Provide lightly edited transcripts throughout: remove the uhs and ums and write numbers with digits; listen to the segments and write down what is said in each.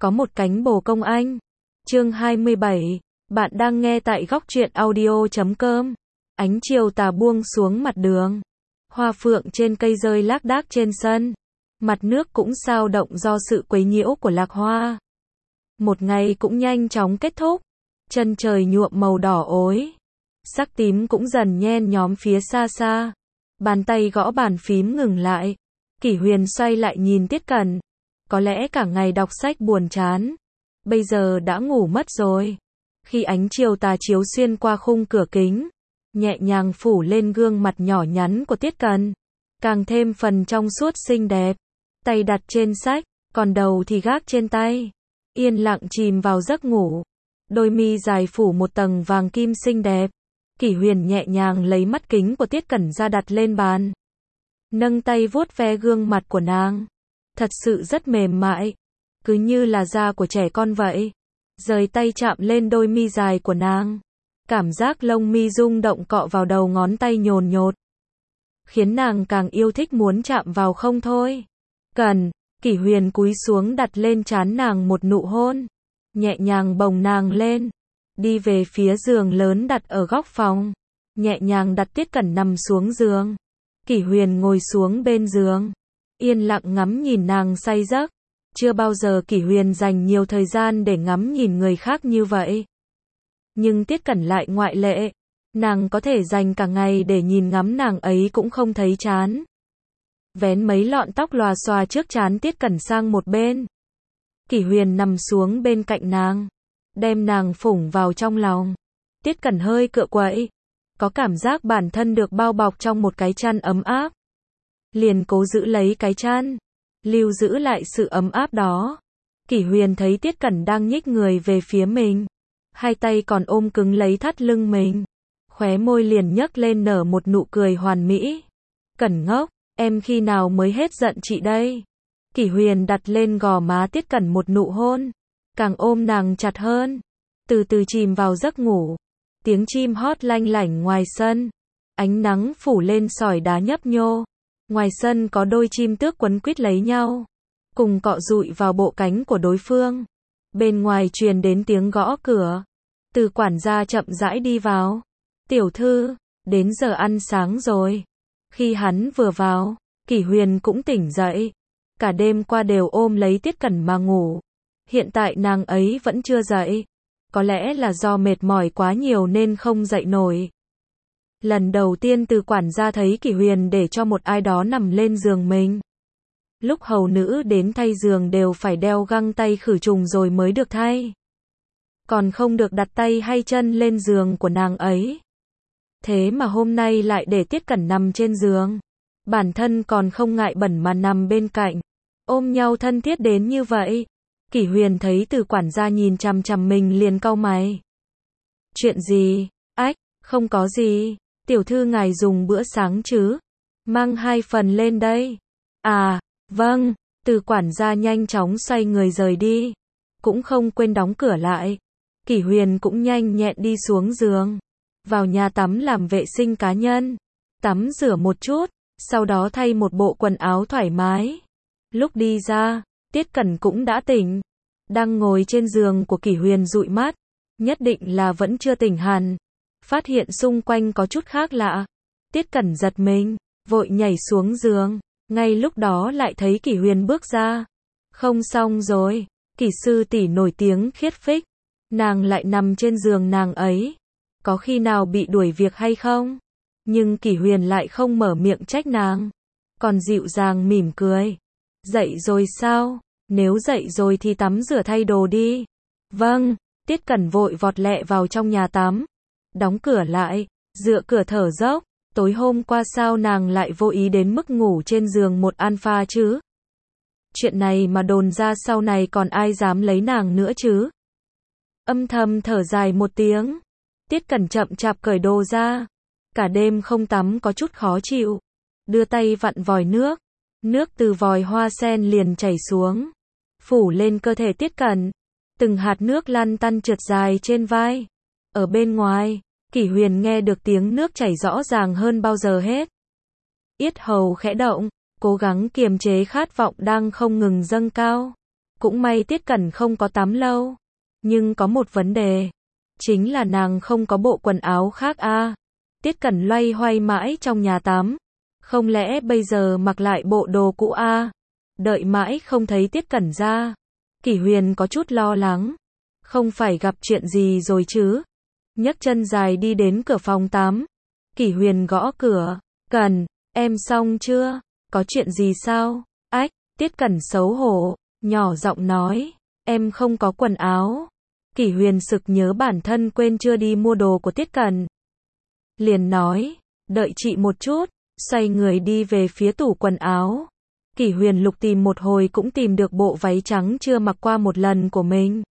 Có một cánh bồ công anh. Chương 27. Bạn đang nghe tại góc truyện audio.com. Ánh chiều tà buông xuống mặt đường. Hoa phượng trên cây rơi lác đác trên sân. Mặt nước cũng xao động do sự quấy nhiễu của lạc hoa. Một ngày cũng nhanh chóng kết thúc. Chân trời nhuộm màu đỏ ối. Sắc tím cũng dần nhen nhóm phía xa xa. Bàn tay gõ bàn phím ngừng lại. Kỷ Huyền xoay lại nhìn Tiết Cẩn. Có lẽ cả ngày đọc sách buồn chán. Bây giờ đã ngủ mất rồi. Khi ánh chiều tà chiếu xuyên qua khung cửa kính, nhẹ nhàng phủ lên gương mặt nhỏ nhắn của Tiết Cẩn, càng thêm phần trong suốt xinh đẹp. Tay đặt trên sách, còn đầu thì gác trên tay. Yên lặng chìm vào giấc ngủ. Đôi mi dài phủ một tầng vàng kim xinh đẹp. Kỷ Huyền nhẹ nhàng lấy mắt kính của Tiết Cẩn ra đặt lên bàn. Nâng tay vuốt ve gương mặt của nàng. Thật sự rất mềm mại. Cứ như là da của trẻ con vậy. Rời tay chạm lên đôi mi dài của nàng. Cảm giác lông mi rung động cọ vào đầu ngón tay nhồn nhột. Khiến nàng càng yêu thích muốn chạm vào không thôi. Cần, Kỷ Huyền cúi xuống đặt lên trán nàng một nụ hôn. Nhẹ nhàng bồng nàng lên. Đi về phía giường lớn đặt ở góc phòng. Nhẹ nhàng đặt Tiết Cẩn nằm xuống giường. Kỷ Huyền ngồi xuống bên giường. Yên lặng ngắm nhìn nàng say giấc. Chưa bao giờ Kỷ Huyền dành nhiều thời gian để ngắm nhìn người khác như vậy. Nhưng Tiết Cẩn lại ngoại lệ. Nàng có thể dành cả ngày để nhìn ngắm nàng ấy cũng không thấy chán. Vén mấy lọn tóc lòa xòa trước trán Tiết Cẩn sang một bên. Kỷ Huyền nằm xuống bên cạnh nàng. Đem nàng phủng vào trong lòng. Tiết Cẩn hơi cựa quậy. Có cảm giác bản thân được bao bọc trong một cái chăn ấm áp. Liền cố giữ lấy cái chăn. Lưu giữ lại sự ấm áp đó. Kỷ Huyền thấy Tiết Cẩn đang nhích người về phía mình. Hai tay còn ôm cứng lấy thắt lưng mình. Khóe môi liền nhấc lên nở một nụ cười hoàn mỹ. Cẩn ngốc, em khi nào mới hết giận chị đây? Kỷ Huyền đặt lên gò má Tiết Cẩn một nụ hôn. Càng ôm nàng chặt hơn. Từ từ chìm vào giấc ngủ. Tiếng chim hót lanh lảnh ngoài sân. Ánh nắng phủ lên sỏi đá nhấp nhô. Ngoài sân có đôi chim tước quấn quýt lấy nhau. Cùng cọ dụi vào bộ cánh của đối phương. Bên ngoài truyền đến tiếng gõ cửa. Từ quản gia chậm rãi đi vào. Tiểu thư, đến giờ ăn sáng rồi. Khi hắn vừa vào, Kỷ Huyền cũng tỉnh dậy. Cả đêm qua đều ôm lấy Tiết Cẩn mà ngủ. Hiện tại nàng ấy vẫn chưa dậy. Có lẽ là do mệt mỏi quá nhiều nên không dậy nổi. Lần đầu tiên từ quản gia thấy Kỷ Huyền để cho một ai đó nằm lên giường mình. Lúc hầu nữ đến thay giường đều phải đeo găng tay khử trùng rồi mới được thay. Còn không được đặt tay hay chân lên giường của nàng ấy. Thế mà hôm nay lại để Tiết Cẩn nằm trên giường. Bản thân còn không ngại bẩn mà nằm bên cạnh. Ôm nhau thân thiết đến như vậy. Kỷ Huyền thấy từ quản gia nhìn chằm chằm mình liền cau mày. Chuyện gì? Ách, không có gì. Tiểu thư ngài dùng bữa sáng chứ? Mang 2 phần lên đây. À, vâng. Từ quản gia nhanh chóng xoay người rời đi. Cũng không quên đóng cửa lại. Kỷ Huyền cũng nhanh nhẹn đi xuống giường. Vào nhà tắm làm vệ sinh cá nhân. Tắm rửa một chút. Sau đó thay một bộ quần áo thoải mái. Lúc đi ra, Tiết Cẩn cũng đã tỉnh. Đang ngồi trên giường của Kỷ Huyền dụi mắt. Nhất định là vẫn chưa tỉnh hẳn. Phát hiện xung quanh có chút khác lạ. Tiết Cẩn giật mình, vội nhảy xuống giường. Ngay lúc đó lại thấy Kỷ Huyền bước ra. Không xong rồi, Kỷ sư tỷ nổi tiếng khiết phích. Nàng lại nằm trên giường nàng ấy. Có khi nào bị đuổi việc hay không? Nhưng Kỷ Huyền lại không mở miệng trách nàng. Còn dịu dàng mỉm cười. Dậy rồi sao? Nếu dậy rồi thì tắm rửa thay đồ đi. Vâng, Tiết Cẩn vội vọt lẹ vào trong nhà tắm. Đóng cửa lại, dựa cửa thở dốc. Tối hôm qua sao nàng lại vô ý đến mức ngủ trên giường một alpha chứ? Chuyện này mà đồn ra sau này còn ai dám lấy nàng nữa chứ? Âm thầm thở dài một tiếng. Tiết Cẩn chậm chạp cởi đồ ra. Cả đêm không tắm có chút khó chịu. Đưa tay vặn vòi nước. Nước từ vòi hoa sen liền chảy xuống. Phủ lên cơ thể Tiết Cẩn. Từng hạt nước lăn tăn trượt dài trên vai. Ở bên ngoài, Kỷ Huyền nghe được tiếng nước chảy rõ ràng hơn bao giờ hết. Yết hầu khẽ động, cố gắng kiềm chế khát vọng đang không ngừng dâng cao. Cũng may Tiết Cẩn không có tắm lâu. Nhưng có một vấn đề. Chính là nàng không có bộ quần áo khác a. Tiết Cẩn loay hoay mãi trong nhà tắm. Không lẽ bây giờ mặc lại bộ đồ cũ a? Đợi mãi không thấy Tiết Cẩn ra. Kỷ Huyền có chút lo lắng. Không phải gặp chuyện gì rồi chứ? Nhấc chân dài đi đến cửa phòng tắm. Kỷ Huyền gõ cửa. Cẩn, em xong chưa? Có chuyện gì sao? Ách, Tiết Cẩn xấu hổ, nhỏ giọng nói. Em không có quần áo. Kỷ Huyền sực nhớ bản thân quên chưa đi mua đồ của Tiết Cẩn. Liền nói, đợi chị một chút, xoay người đi về phía tủ quần áo. Kỷ Huyền lục tìm một hồi cũng tìm được bộ váy trắng chưa mặc qua một lần của mình.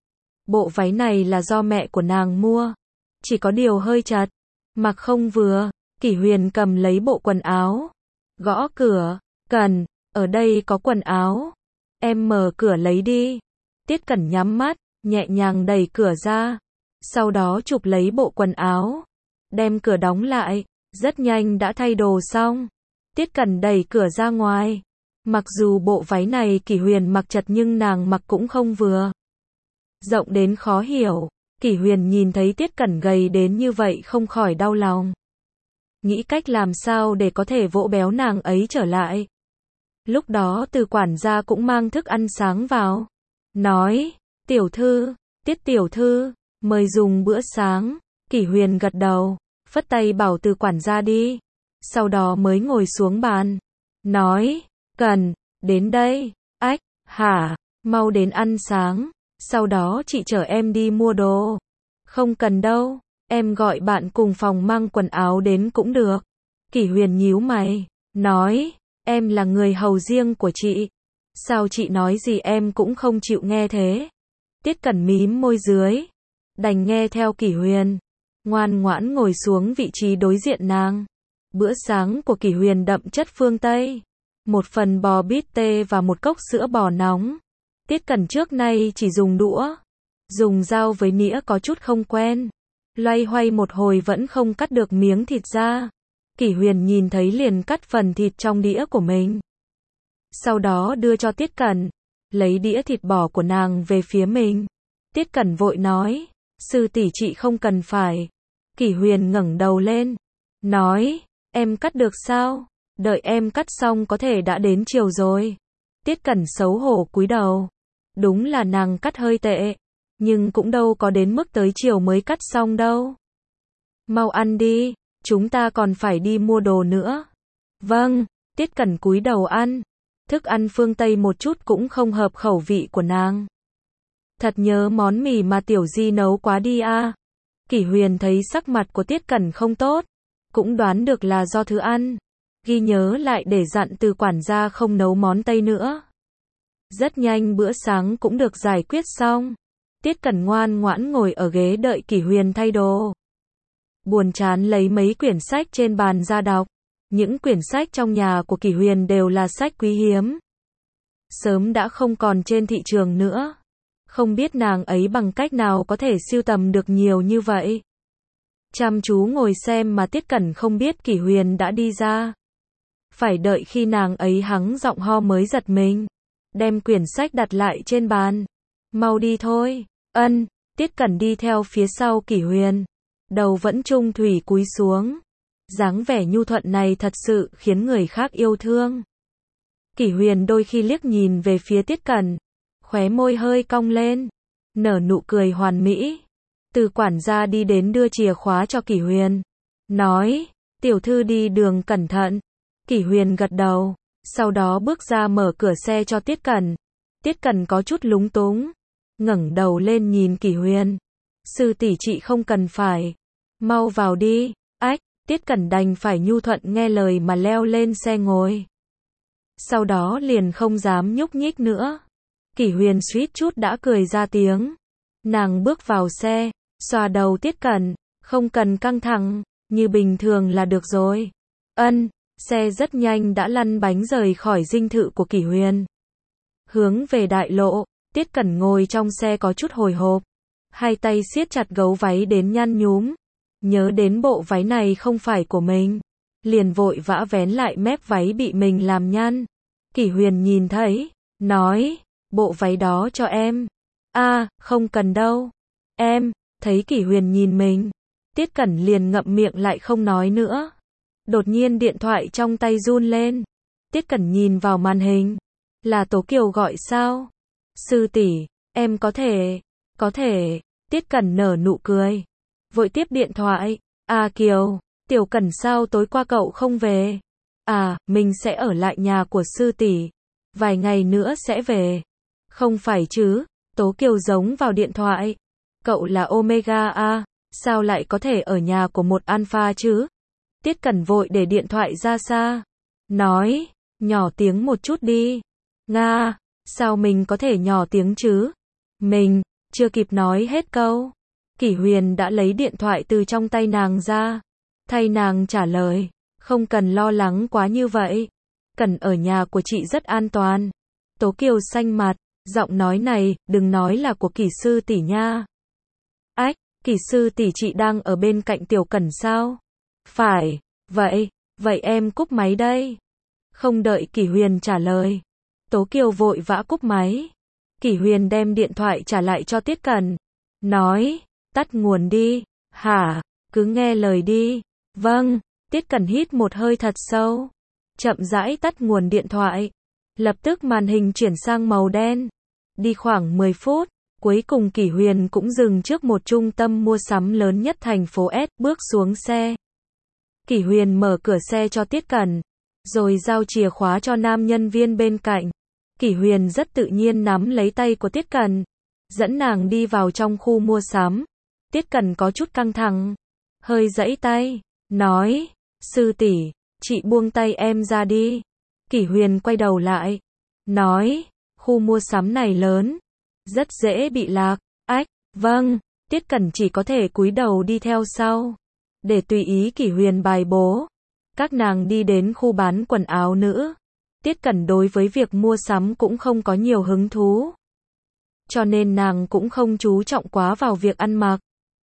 Bộ váy này là do mẹ của nàng mua. Chỉ có điều hơi chật. Mặc không vừa. Kỷ Huyền cầm lấy bộ quần áo. Gõ cửa. Cẩn, ở đây có quần áo. Em mở cửa lấy đi. Tiết Cẩn nhắm mắt, nhẹ nhàng đẩy cửa ra. Sau đó chụp lấy bộ quần áo. Đem cửa đóng lại. Rất nhanh đã thay đồ xong. Tiết Cẩn đẩy cửa ra ngoài. Mặc dù bộ váy này Kỷ Huyền mặc chật nhưng nàng mặc cũng không vừa. Rộng đến khó hiểu. Kỷ Huyền nhìn thấy Tiết Cẩn gầy đến như vậy không khỏi đau lòng. Nghĩ cách làm sao để có thể vỗ béo nàng ấy trở lại. Lúc đó Từ quản gia cũng mang thức ăn sáng vào. Nói, tiểu thư, Tiết tiểu thư, mời dùng bữa sáng. Kỷ Huyền gật đầu, phất tay bảo Từ quản gia đi. Sau đó mới ngồi xuống bàn. Nói, Cẩn, đến đây. Ách, hả, mau đến ăn sáng. Sau đó chị chở em đi mua đồ. Không cần đâu, em gọi bạn cùng phòng mang quần áo đến cũng được. Kỷ Huyền nhíu mày, nói, em là người hầu riêng của chị. Sao chị nói gì em cũng không chịu nghe thế? Tiết Cẩn mím môi dưới, đành nghe theo Kỷ Huyền. Ngoan ngoãn ngồi xuống vị trí đối diện nàng. Bữa sáng của Kỷ Huyền đậm chất phương Tây. Một phần bò bít tê và một cốc sữa bò nóng. Tiết Cẩn trước nay chỉ dùng đũa. Dùng dao với nĩa có chút không quen. Loay hoay một hồi vẫn không cắt được miếng thịt ra. Kỷ Huyền nhìn thấy liền cắt phần thịt trong đĩa của mình. Sau đó đưa cho Tiết Cẩn. Lấy đĩa thịt bò của nàng về phía mình. Tiết Cẩn vội nói. Sư tỷ chị không cần phải. Kỷ Huyền ngẩng đầu lên. Nói. Em cắt được sao? Đợi em cắt xong có thể đã đến chiều rồi. Tiết Cẩn xấu hổ cúi đầu. Đúng là nàng cắt hơi tệ. Nhưng cũng đâu có đến mức tới chiều mới cắt xong đâu. Mau ăn đi, chúng ta còn phải đi mua đồ nữa. Vâng, Tiết Cẩn cúi đầu ăn. Thức ăn phương Tây một chút cũng không hợp khẩu vị của nàng. Thật nhớ món mì mà Tiểu Di nấu quá đi a. Kỷ Huyền thấy sắc mặt của Tiết Cẩn không tốt. Cũng đoán được là do thứ ăn. Ghi nhớ lại để dặn Từ quản gia không nấu món Tây nữa. Rất nhanh bữa sáng cũng được giải quyết xong. Tiết Cẩn ngoan ngoãn ngồi ở ghế đợi Kỷ Huyền thay đồ. Buồn chán lấy mấy quyển sách trên bàn ra đọc. Những quyển sách trong nhà của Kỷ Huyền đều là sách quý hiếm. Sớm đã không còn trên thị trường nữa. Không biết nàng ấy bằng cách nào có thể sưu tầm được nhiều như vậy. Chăm chú ngồi xem mà Tiết Cẩn không biết Kỷ Huyền đã đi ra. Phải đợi khi nàng ấy hắng giọng ho mới giật mình. Đem quyển sách đặt lại trên bàn. Mau đi thôi. Ân, Tiết Cẩn đi theo phía sau Kỷ Huyền. Đầu vẫn trung thủy cúi xuống. Dáng vẻ nhu thuận này thật sự khiến người khác yêu thương. Kỷ Huyền đôi khi liếc nhìn về phía Tiết Cẩn. Khóe môi hơi cong lên. Nở nụ cười hoàn mỹ. Từ quản gia đi đến đưa chìa khóa cho Kỷ Huyền. Nói, tiểu thư đi đường cẩn thận. Kỷ Huyền gật đầu. Sau đó bước ra mở cửa xe cho Tiết Cẩn. Tiết Cẩn có chút lúng túng. Ngẩng đầu lên nhìn Kỷ Huyền. Sư tỷ chị không cần phải. Mau vào đi. Ách, Tiết Cẩn đành phải nhu thuận nghe lời mà leo lên xe ngồi. Sau đó liền không dám nhúc nhích nữa. Kỷ Huyền suýt chút đã cười ra tiếng. Nàng bước vào xe, xoa đầu Tiết Cẩn. Không cần căng thẳng, như bình thường là được rồi. Ân. Xe rất nhanh đã lăn bánh rời khỏi dinh thự của Kỷ Huyền. Hướng về đại lộ, Tiết Cẩn ngồi trong xe có chút hồi hộp. Hai tay siết chặt gấu váy đến nhăn nhúm. Nhớ đến bộ váy này không phải của mình. Liền vội vã vén lại mép váy bị mình làm nhăn. Kỷ Huyền nhìn thấy, nói, bộ váy đó cho em. Không cần đâu. Em, thấy Kỷ Huyền nhìn mình. Tiết Cẩn liền ngậm miệng lại không nói nữa. Đột nhiên điện thoại trong tay run lên. Tiết Cẩn nhìn vào màn hình. Là Tố Kiều gọi sao? Sư tỷ, em có thể. Tiết Cẩn nở nụ cười. Vội tiếp điện thoại. Kiều, Tiểu Cẩn sao tối qua cậu không về? Mình sẽ ở lại nhà của sư tỷ. Vài ngày nữa sẽ về. Không phải chứ, Tố Kiều giống vào điện thoại. Cậu là Omega sao lại có thể ở nhà của một Alpha chứ? Tiết Cẩn vội để điện thoại ra xa. Nói, nhỏ tiếng một chút đi. Nga, sao mình có thể nhỏ tiếng chứ? Mình, chưa kịp nói hết câu. Kỷ Huyền đã lấy điện thoại từ trong tay nàng ra. Thay nàng trả lời, không cần lo lắng quá như vậy. Cẩn ở nhà của chị rất an toàn. Tố Kiều xanh mặt, giọng nói này, đừng nói là của Kỷ sư tỷ nha. Kỷ sư tỷ chị đang ở bên cạnh Tiểu Cẩn sao? Phải, vậy em cúp máy đây. Không đợi Kỷ Huyền trả lời. Tố Kiều vội vã cúp máy. Kỷ Huyền đem điện thoại trả lại cho Tiết Cẩn. Nói, tắt nguồn đi. Hả, cứ nghe lời đi. Vâng, Tiết Cẩn hít một hơi thật sâu. Chậm rãi tắt nguồn điện thoại. Lập tức màn hình chuyển sang màu đen. Đi khoảng 10 phút. Cuối cùng Kỷ Huyền cũng dừng trước một trung tâm mua sắm lớn nhất thành phố S, bước xuống xe. Kỷ Huyền mở cửa xe cho Tiết Cẩn, rồi giao chìa khóa cho nam nhân viên bên cạnh. Kỷ Huyền rất tự nhiên nắm lấy tay của Tiết Cẩn, dẫn nàng đi vào trong khu mua sắm. Tiết Cẩn có chút căng thẳng, hơi giãy tay, nói, sư tỷ, chị buông tay em ra đi. Kỷ Huyền quay đầu lại, nói, khu mua sắm này lớn, rất dễ bị lạc. Vâng, Tiết Cẩn chỉ có thể cúi đầu đi theo sau, để tùy ý Kỷ Huyền bài bố. Các nàng đi đến khu bán quần áo nữ. Tiết Cẩn đối với việc mua sắm cũng không có nhiều hứng thú, cho nên nàng cũng không chú trọng quá vào việc ăn mặc.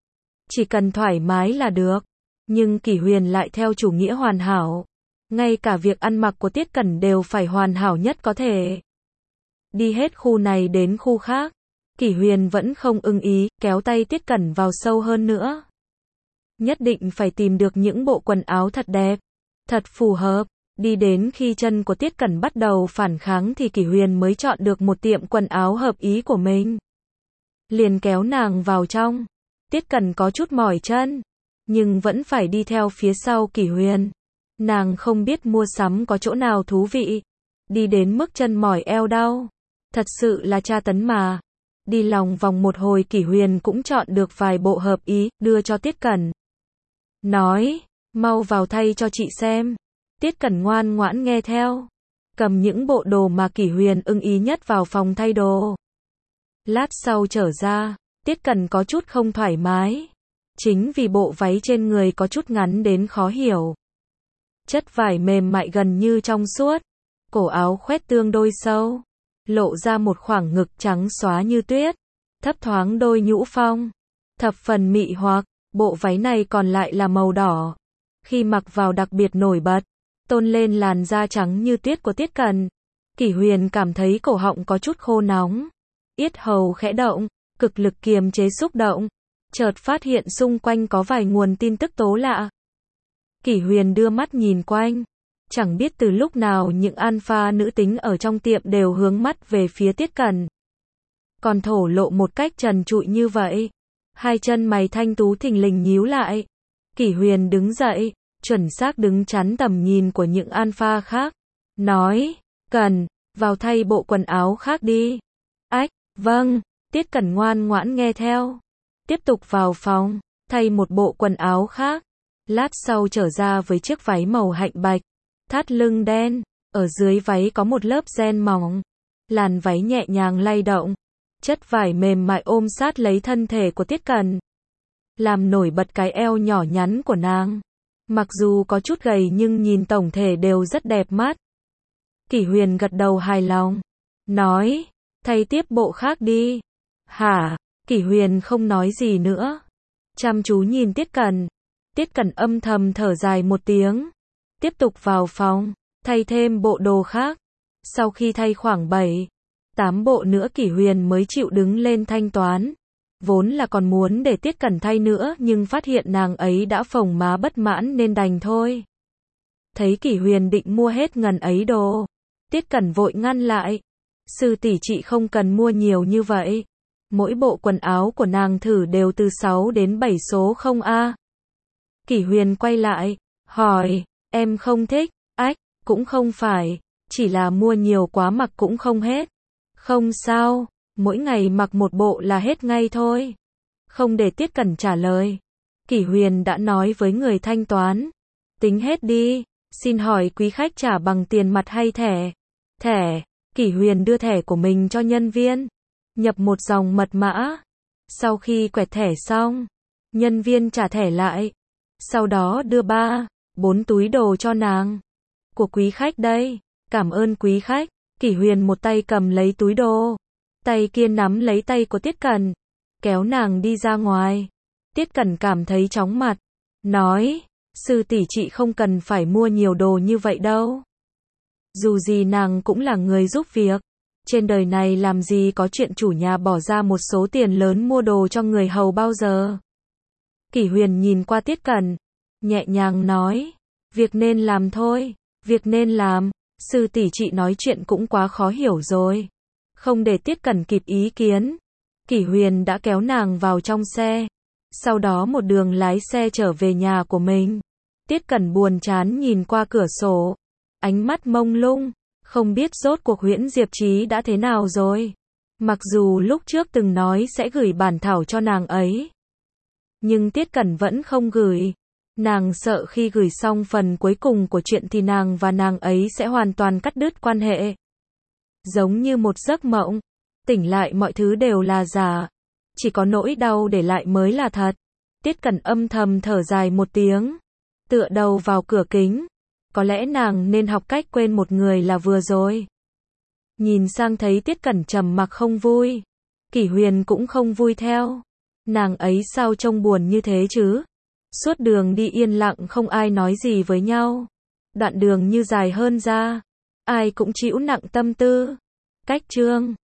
Chỉ cần thoải mái là được. Nhưng Kỷ Huyền lại theo chủ nghĩa hoàn hảo. Ngay cả việc ăn mặc của Tiết Cẩn đều phải hoàn hảo nhất có thể. Đi hết khu này đến khu khác. Kỷ Huyền vẫn không ưng ý, kéo tay Tiết Cẩn vào sâu hơn nữa. Nhất định phải tìm được những bộ quần áo thật đẹp, thật phù hợp. Đi đến khi chân của Tiết Cẩn bắt đầu phản kháng thì Kỷ Huyền mới chọn được một tiệm quần áo hợp ý của mình. Liền kéo nàng vào trong. Tiết Cẩn có chút mỏi chân, nhưng vẫn phải đi theo phía sau Kỷ Huyền. Nàng không biết mua sắm có chỗ nào thú vị. Đi đến mức chân mỏi eo đau. Thật sự là tra tấn mà. Đi lòng vòng một hồi Kỷ Huyền cũng chọn được vài bộ hợp ý, đưa cho Tiết Cẩn. Nói, mau vào thay cho chị xem. Tiết Cẩn ngoan ngoãn nghe theo. Cầm những bộ đồ mà Kỷ Huyền ưng ý nhất vào phòng thay đồ. Lát sau trở ra, Tiết Cẩn có chút không thoải mái. Chính vì bộ váy trên người có chút ngắn đến khó hiểu. Chất vải mềm mại gần như trong suốt. Cổ áo khoét tương đối sâu. Lộ ra một khoảng ngực trắng xóa như tuyết. Thấp thoáng đôi nhũ phong. Thập phần mị hoặc. Bộ váy này còn lại là màu đỏ. Khi mặc vào đặc biệt nổi bật. Tôn lên làn da trắng như tuyết của Tiết Cẩn. Kỷ Huyền cảm thấy cổ họng có chút khô nóng. Yết hầu khẽ động. Cực lực kiềm chế xúc động. Chợt phát hiện xung quanh có vài nguồn tin tức tố lạ. Kỷ Huyền đưa mắt nhìn quanh. Chẳng biết từ lúc nào những alpha nữ tính ở trong tiệm đều hướng mắt về phía Tiết Cẩn. Còn thổ lộ một cách trần trụi như vậy. Hai chân mày thanh tú thình lình nhíu lại. Kỷ Huyền đứng dậy, chuẩn xác đứng chắn tầm nhìn của những alpha khác. Nói, Cẩn, vào thay bộ quần áo khác đi. Vâng, Tiết Cẩn ngoan ngoãn nghe theo. Tiếp tục vào phòng, thay một bộ quần áo khác. Lát sau trở ra với chiếc váy màu hạnh bạch. Thắt lưng đen, ở dưới váy có một lớp ren mỏng. Làn váy nhẹ nhàng lay động. Chất vải mềm mại ôm sát lấy thân thể của Tiết Cẩn. Làm nổi bật cái eo nhỏ nhắn của nàng. Mặc dù có chút gầy nhưng nhìn tổng thể đều rất đẹp mắt. Kỷ Huyền gật đầu hài lòng. Nói, thay tiếp bộ khác đi. Hả? Kỷ Huyền không nói gì nữa. Chăm chú nhìn Tiết Cẩn. Tiết Cẩn âm thầm thở dài một tiếng. Tiếp tục vào phòng, thay thêm bộ đồ khác. Sau khi thay khoảng 7, 8 bộ nữa Kỷ Huyền mới chịu đứng lên thanh toán. Vốn là còn muốn để Tiết Cẩn thay nữa nhưng phát hiện nàng ấy đã phồng má bất mãn nên đành thôi. Thấy Kỷ Huyền định mua hết ngần ấy đồ, Tiết Cẩn vội ngăn lại. Sư tỷ chị không cần mua nhiều như vậy. Mỗi bộ quần áo của nàng thử đều từ 6 đến 7 số không a. Kỷ Huyền quay lại, hỏi, em không thích, ách, cũng không phải, chỉ là mua nhiều quá mặc cũng không hết. Không sao, mỗi ngày mặc một bộ là hết ngay thôi. Không để Tiết Cẩn trả lời. Kỷ Huyền đã nói với người thanh toán. Tính hết đi, xin hỏi quý khách trả bằng tiền mặt hay thẻ? Thẻ, Kỷ Huyền đưa thẻ của mình cho nhân viên. Nhập một dòng mật mã. Sau khi quẹt thẻ xong, nhân viên trả thẻ lại. Sau đó đưa 3-4 túi đồ cho nàng. Của quý khách đây, cảm ơn quý khách. Kỷ Huyền một tay cầm lấy túi đồ, tay kia nắm lấy tay của Tiết Cẩn, kéo nàng đi ra ngoài. Tiết Cẩn cảm thấy chóng mặt, nói, sư tỷ chị không cần phải mua nhiều đồ như vậy đâu. Dù gì nàng cũng là người giúp việc, trên đời này làm gì có chuyện chủ nhà bỏ ra một số tiền lớn mua đồ cho người hầu bao giờ. Kỷ Huyền nhìn qua Tiết Cẩn, nhẹ nhàng nói, việc nên làm thôi, việc nên làm. Sư tỷ chị nói chuyện cũng quá khó hiểu rồi. Không để Tiết Cẩn kịp ý kiến, Kỷ Huyền đã kéo nàng vào trong xe. Sau đó một đường lái xe trở về nhà của mình. Tiết Cẩn buồn chán nhìn qua cửa sổ, ánh mắt mông lung, không biết rốt cuộc Huyễn Diệp Chí đã thế nào rồi. Mặc dù lúc trước từng nói sẽ gửi bản thảo cho nàng ấy, nhưng Tiết Cẩn vẫn không gửi. Nàng sợ khi gửi xong phần cuối cùng của chuyện thì nàng và nàng ấy sẽ hoàn toàn cắt đứt quan hệ. Giống như một giấc mộng, tỉnh lại mọi thứ đều là giả, chỉ có nỗi đau để lại mới là thật. Tiết Cẩn âm thầm thở dài một tiếng, tựa đầu vào cửa kính. Có lẽ nàng nên học cách quên một người là vừa rồi. Nhìn sang thấy Tiết Cẩn trầm mặc không vui, Kỷ Huyền cũng không vui theo. Nàng ấy sao trông buồn như thế chứ? Suốt đường đi yên lặng không ai nói gì với nhau. Đoạn đường như dài hơn ra, ai cũng chịu nặng tâm tư. Cách chương